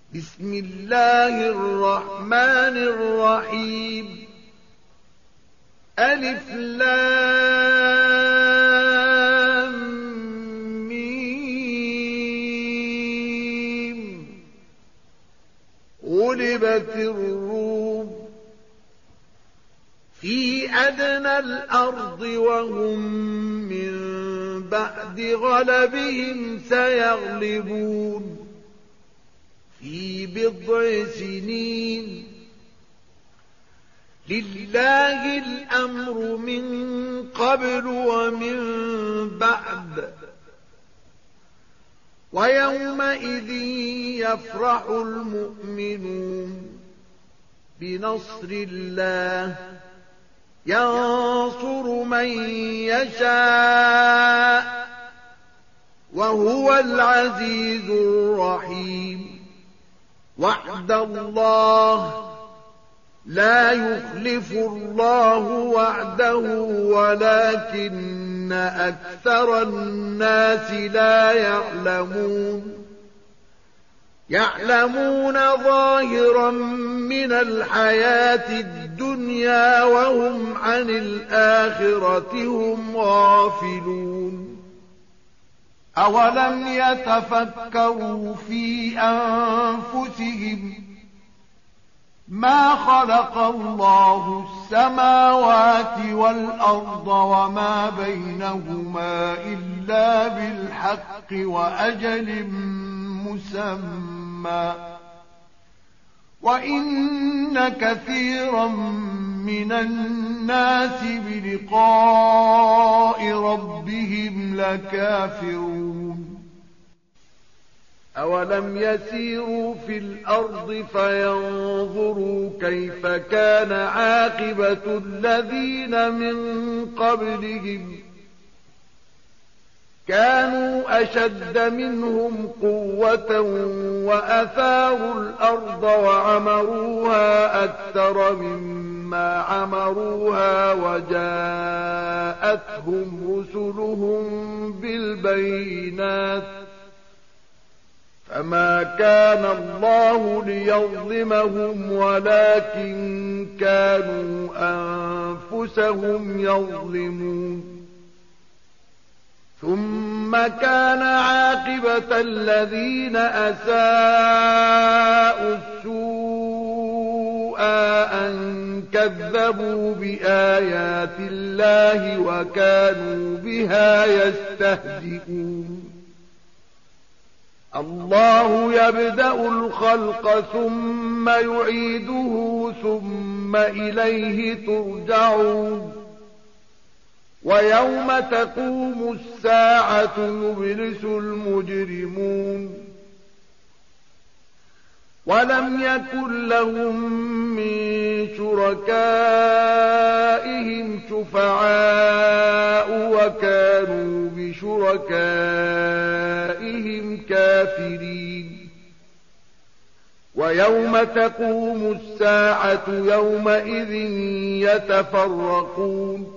بسم الله الرحمن الرحيم ألف لام ميم غلبت الروم في أدنى الأرض وهم من بعد غلبهم سيغلبون في بضع سنين لله الأمر من قبل ومن بعد ويومئذ يفرح المؤمنون بنصر الله ينصر من يشاء وهو العزيز الرحيم وعد الله لا يخلف الله وعده ولكن أكثر الناس لا يعلمون ظاهرا من الحياة الدنيا وهم عن الآخرة هم غافلون أولم يتفكروا في أنفسهم ما خلق الله السماوات والأرض وما بينهما إلا بالحق وأجل مسمى وإن كثيرا من الناس بلقاء ربهم لكافرون أولم يسيروا في الأرض فينظروا كيف كان عاقبة الذين من قبلهم كانوا أشد منهم قوة وأثاروا الأرض وعمروها أكثر مما عمروها وجاءتهم رسلهم بالبينات فما كان الله ليظلمهم ولكن كانوا أنفسهم يظلمون ثم كان عاقبة الذين أساءوا السوء أن كذبوا بآيات الله وكانوا بها يستهزئون الله يبدأ الخلق ثم يعيده ثم إليه ترجعون ويوم تقوم الساعة يبلس المجرمون ولم يكن لهم من شركائهم شفعاء وكانوا بشركائهم كافرين ويوم تقوم الساعة يومئذ يتفرقون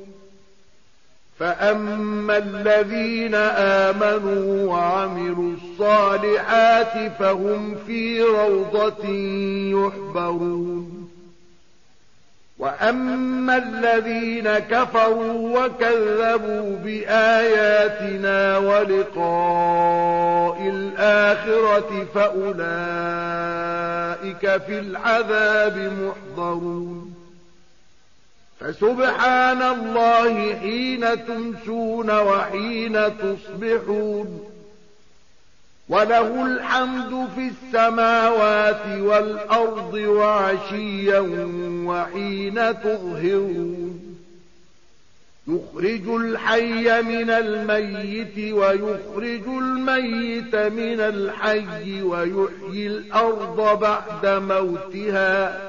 فأما الذين آمنوا وعملوا الصالحات فهم في روضة يحبرون وأما الذين كفروا وكذبوا بآياتنا ولقاء الآخرة فأولئك في العذاب محضرون فسبحان الله حين تمسون وحين تصبحون وله الحمد في السماوات والأرض وعشيا وحين تظهرون يخرج الحي من الميت ويخرج الميت من الحي ويحيي الأرض بعد موتها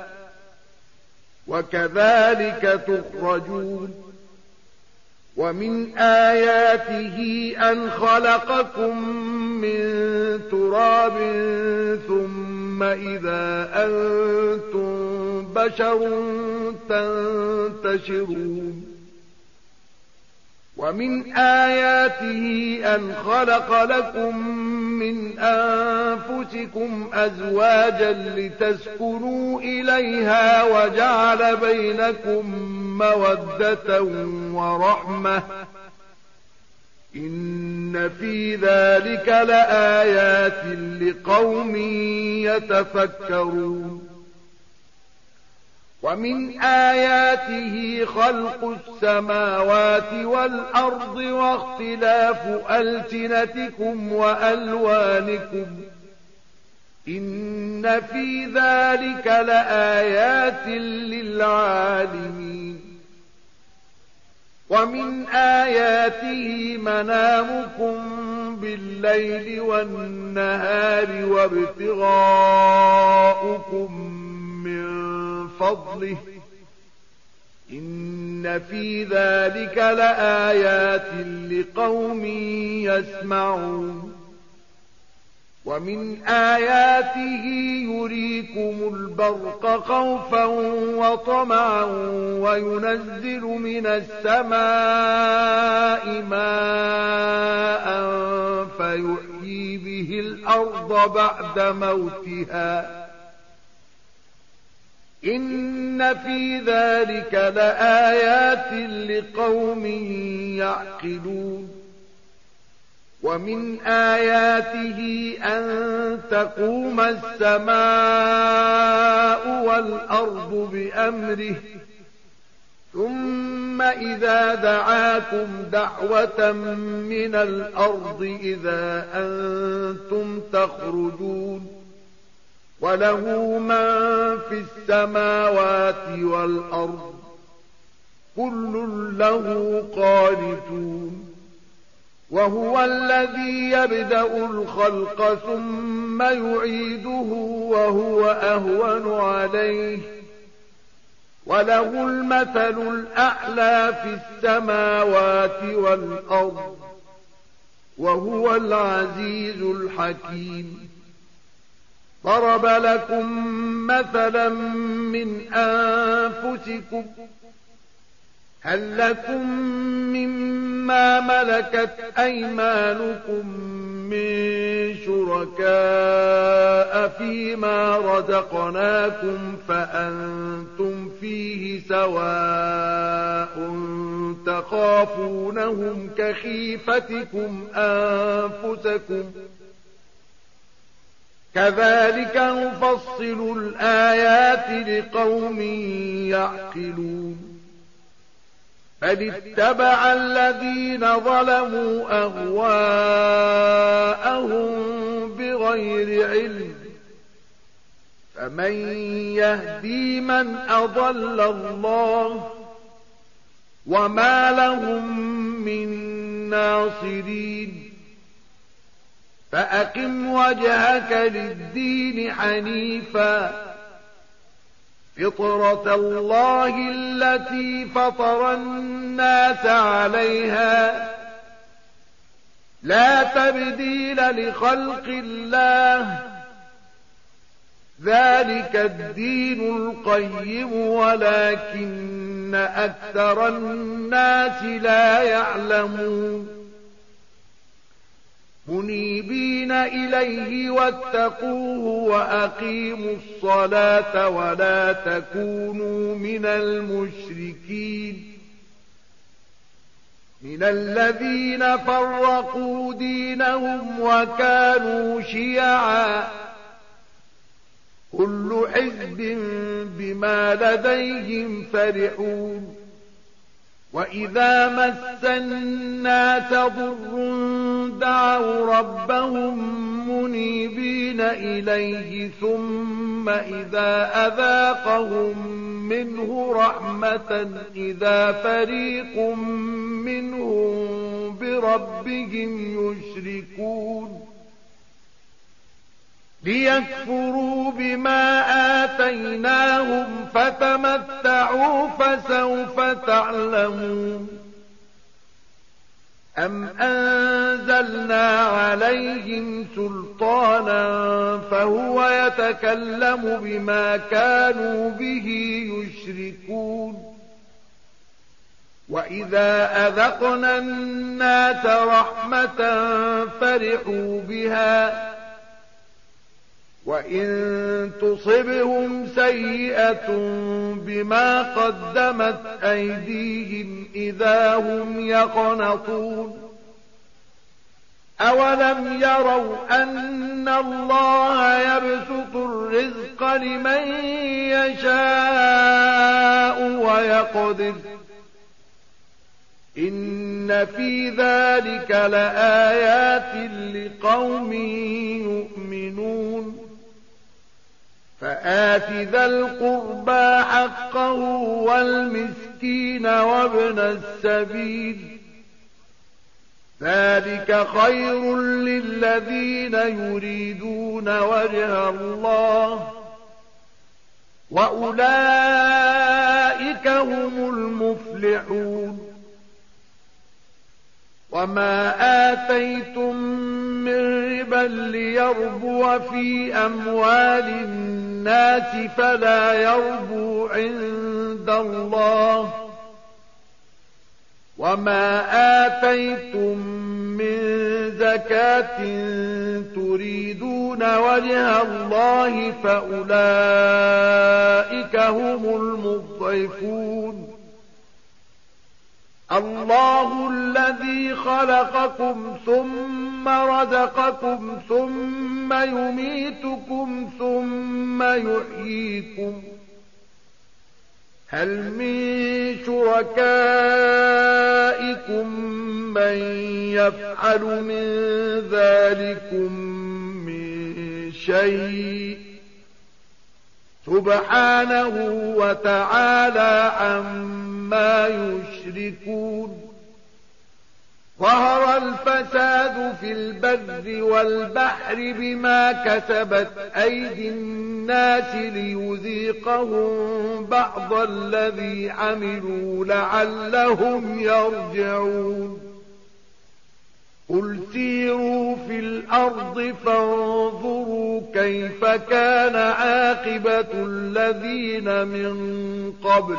وكذلك تخرجون ومن آياته أن خلقكم من تراب ثم إذا أنتم بشر تنتشرون ومن آياته أن خلق لكم من أنفسكم أزواجا لتسكنوا إليها وجعل بينكم مودة ورحمة إن في ذلك لآيات لقوم يتفكرون ومن آياته خلق السماوات والأرض واختلاف ألسنتكم وألوانكم إن في ذلك لآيات للعالمين ومن آياته منامكم بالليل والنهار وابتغاؤكم من فضله إن في ذلك لآيات لقوم يسمعون ومن آياته يريكم البرق خوفا وطمعا وينزل من السماء ماء فيحيي به الأرض بعد موتها إن في ذلك لآيات لقوم يعقلون ومن آياته أن تقوم السماء والأرض بأمره ثم إذا دعاكم دعوة من الأرض إذا أنتم تخرجون وله من في السماوات والأرض كل له قانتون وهو الذي يبدأ الخلق ثم يعيده وهو أهون عليه وله المثل الأعلى في السماوات والأرض وهو العزيز الحكيم ضرب لكم مثلا من أنفسكم هل لكم مما ملكت أيمانكم من شركاء فيما رزقناكم فأنتم فيه سواء تخافونهم كخيفتكم أنفسكم كذلك نفصل الآيات لقوم يعقلون بل اتبع الذين ظلموا أهواءهم بغير علم فمن يهدي من أضل الله وما لهم من ناصرين فأقم وجهك للدين حنيفا فطرة الله التي فطر الناس عليها لا تبديل لخلق الله ذلك الدين القيم ولكن أكثر الناس لا يعلمون منيبين إليه واتقوه وأقيموا الصلاة ولا تكونوا من المشركين من الذين فرقوا دينهم وكانوا شيعا كل حزب بما لديهم فرحون وإذا مس الناس ضر دعوا ربهم منيبين إليه ثم إذا أذاقهم منه رحمة إذا فريق منهم بربهم يشركون ليكفروا بما آتيناهم فتمتعوا فسوف تعلمون أم أنزلنا عليهم سلطانا فهو يتكلم بما كانوا به يشركون وإذا أذقنا الناس رحمة رحمة فرحوا بها، وإن تصبهم سيئة بما قدمت أيديهم إذا هم يقنطون. أولم يروا أن الله يبسط الرزق لمن يشاء ويقدر، إن في ذلك لآيات لقوم يؤمنون. فآت ذا القربى حقه والمسكين وابن السبيل، ذلك خير للذين يريدون وجه الله، وأولئك هم المفلحون. وما آتيتم من ربا ليربو في أموال الناس فلا يربو عند الله، وما آتيتم من زكاة تريدون وجه الله فأولئك هم المضعفون. الله الذي خلقكم ثم رزقكم ثم يميتكم ثم يحييكم، هل من شركائكم من يفعل من ذلكم من شيء؟ سبحانه وتعالى عما يشركون. ظهر الفساد في البر والبحر بما كسبت أيدي الناس ليذيقهم بعض الذي عملوا لعلهم يرجعون. قل سيروا في الأرض فانظروا كيف كان عاقبة الذين من قبل،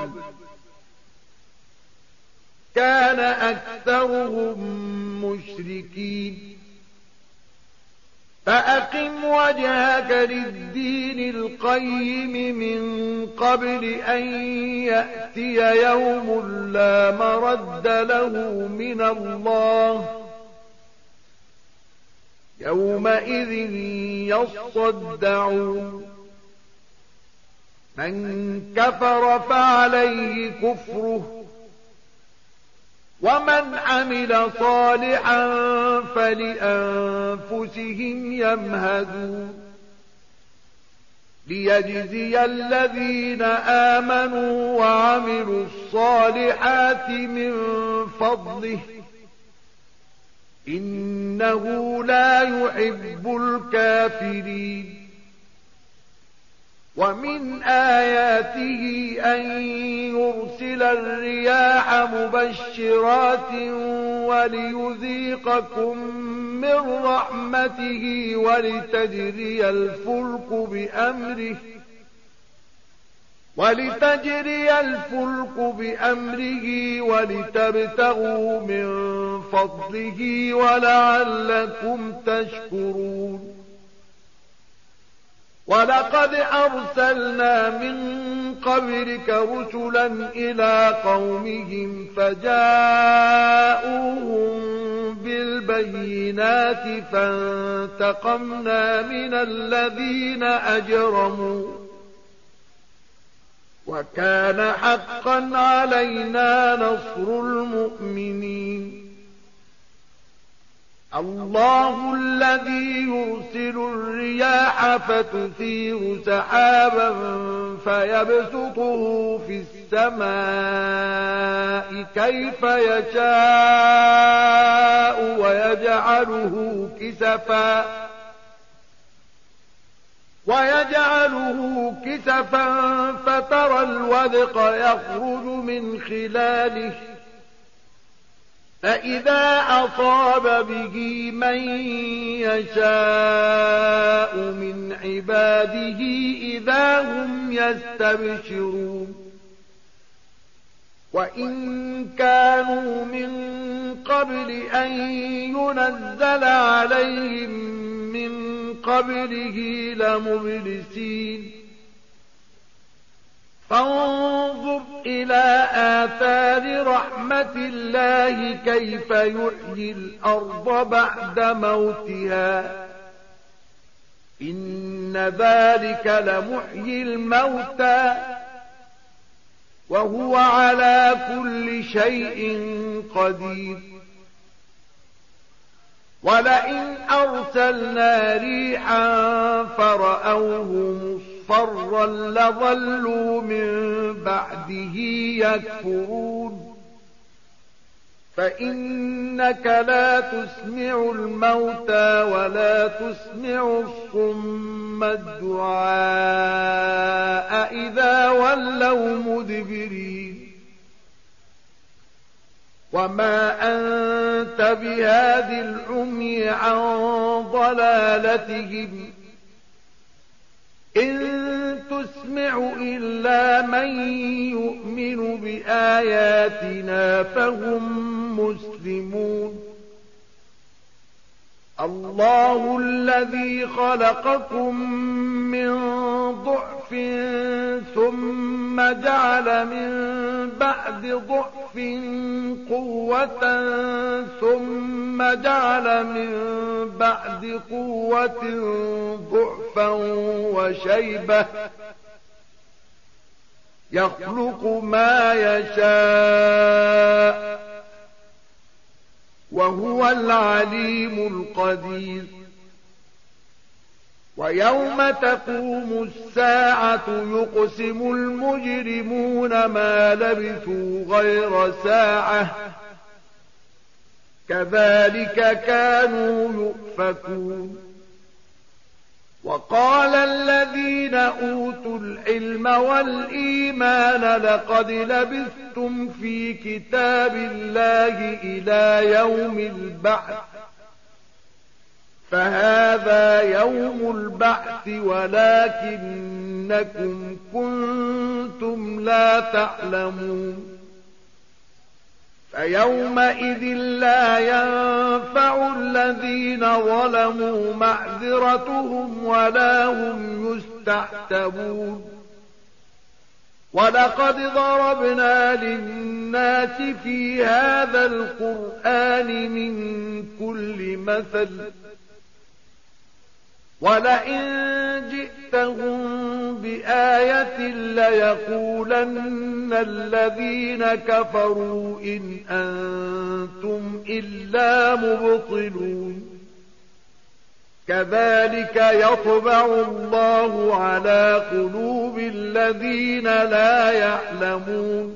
كان أكثرهم مشركين. فأقم وجهك للدين القيم من قبل أن يأتي يوم لا مرد له من الله، يومئذ يصدعون. من كفر فعليه كفره، ومن عمل صالحا فلأنفسهم يمهدون. ليجزي الذين آمنوا وعملوا الصالحات من فضله، إنه لا يحب الكافرين. ومن آياته أن يرسل الرياح مبشرات وليذيقكم من رحمته ولتجري الفلك بأمره ولتبتغوا من فضله ولعلكم تشكرون. ولقد أرسلنا من قبلك رسلا إلى قومهم فجاءوهم بالبينات فانتقمنا من الذين أجرموا، وكان حقا علينا نصر المؤمنين. الله الذي يرسل الرياح فتثير سحابا فيبسطه في السماء كيف يشاء ويجعله كسفا فترى الودق يخرج من خلاله، فإذا أصاب به من يشاء من عباده إذا هم يستبشرون. وإن كانوا من قبل أن ينزل عليهم من قبله لمبلسين فانظر إلى آثار رحمة الله كيف يحيي الأرض بعد موتها إن ذلك لمحيي الموتى وهو على كل شيء قدير ولئن أرسلنا ريحا فرأوه مصفرا لظلوا من بعده يكفرون فإنك لا تسمع الموتى ولا تسمع الصم الدعاء إذا ولوا مدبرين وما أنت بهاد العمي عن ضلالتهم إن تسمع إلا من يؤمن بآياتنا فهم مسلمون الله الذي خلقكم من ضعف ثم جعل من بعد ضعف قوة ثم جعل من بعد قوة ضعفا وشيبة يخلق ما يشاء وهو العليم القدير ويوم تقوم الساعة يقسم المجرمون ما لبثوا غير ساعة كذلك كانوا يؤفكون وقال الذين أوتوا العلم والإيمان لقد لبثتم في كتاب الله إلى يوم البعث فهذا يوم البعث ولكنكم كنتم لا تعلمون فيومئذ لا ينفع الذين ظلموا معذرتهم ولا هم يستعتبون ولقد ضربنا للناس في هذا القرآن من كل مثل ولئن جئتهم بآية ليقولن الذين كفروا إن أنتم إلا مبطلون كذلك يطبع الله على قلوب الذين لا يعلمون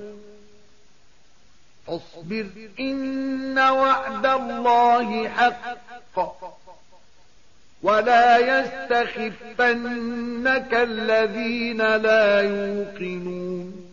اصبر إن وعد الله حق ولا يستخفنك الذين لا يوقنون